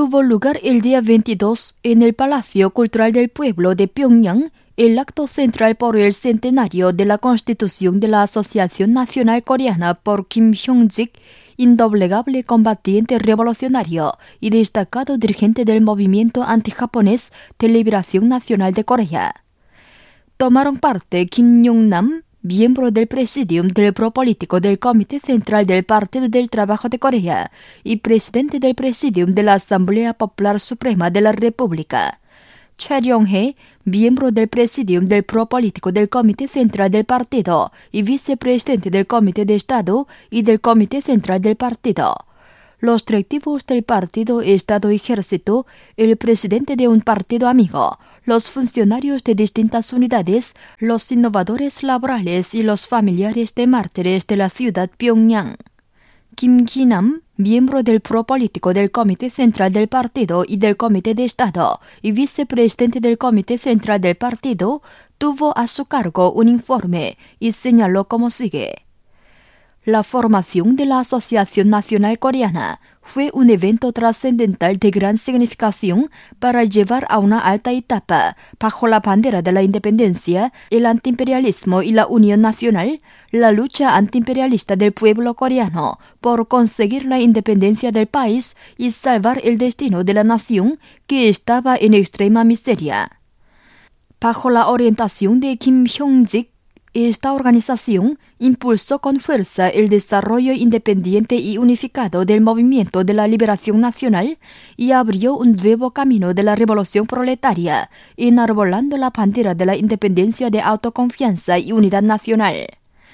Tuvo lugar el día 22 en el Palacio Cultural del Pueblo de Pyongyang, el acto central por el centenario de la constitución de la Asociación Nacional Coreana por Kim Hyung-sik, indoblegable combatiente revolucionario y destacado dirigente del movimiento antijaponés de liberación nacional de Corea. Tomaron parte Kim Yong-nam, miembro del Presidium del Propolítico del Comité Central del Partido del Trabajo de Corea y presidente del Presidium de la Asamblea Popular Suprema de la República. Choi Ryong-hae, miembro del Presidium del Propolítico del Comité Central del Partido y vicepresidente del Comité de Estado y del Comité Central del Partido. Los directivos del Partido, Estado y Ejército, el presidente de un partido amigo, los funcionarios de distintas unidades, los innovadores laborales y los familiares de mártires de la ciudad Pyongyang. Kim Ki-nam, miembro del Propolítico del Comité Central del Partido y del Comité de Estado y vicepresidente del Comité Central del Partido, tuvo a su cargo un informe y señaló como sigue. La formación de la Asociación Nacional Coreana fue un evento trascendental de gran significación para llevar a una alta etapa, bajo la bandera de la independencia, el antiimperialismo y la unión nacional, la lucha antiimperialista del pueblo coreano por conseguir la independencia del país y salvar el destino de la nación que estaba en extrema miseria. Bajo la orientación de Kim Hyung-sik, esta organización impulsó con fuerza el desarrollo independiente y unificado del movimiento de la liberación nacional y abrió un nuevo camino de la revolución proletaria, enarbolando la bandera de la independencia de autoconfianza y unidad nacional.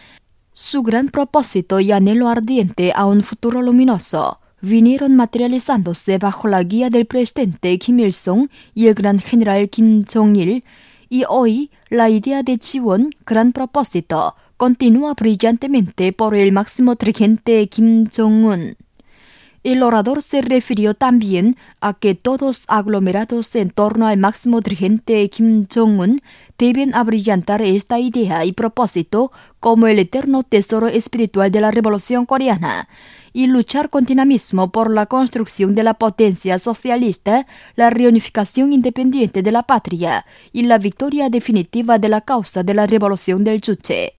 Su gran propósito y anhelo ardiente a un futuro luminoso vinieron materializándose bajo la guía del presidente Kim Il-sung y el gran general Kim Jong-il, y hoy la idea de Jiwon, gran propósito, continúa brillantemente por el máximo dirigente Kim Jong-un. El orador se refirió también a que todos aglomerados en torno al máximo dirigente Kim Jong-un deben abrillantar esta idea y propósito como el eterno tesoro espiritual de la revolución coreana y luchar con dinamismo por la construcción de la potencia socialista, la reunificación independiente de la patria y la victoria definitiva de la causa de la revolución del Juche.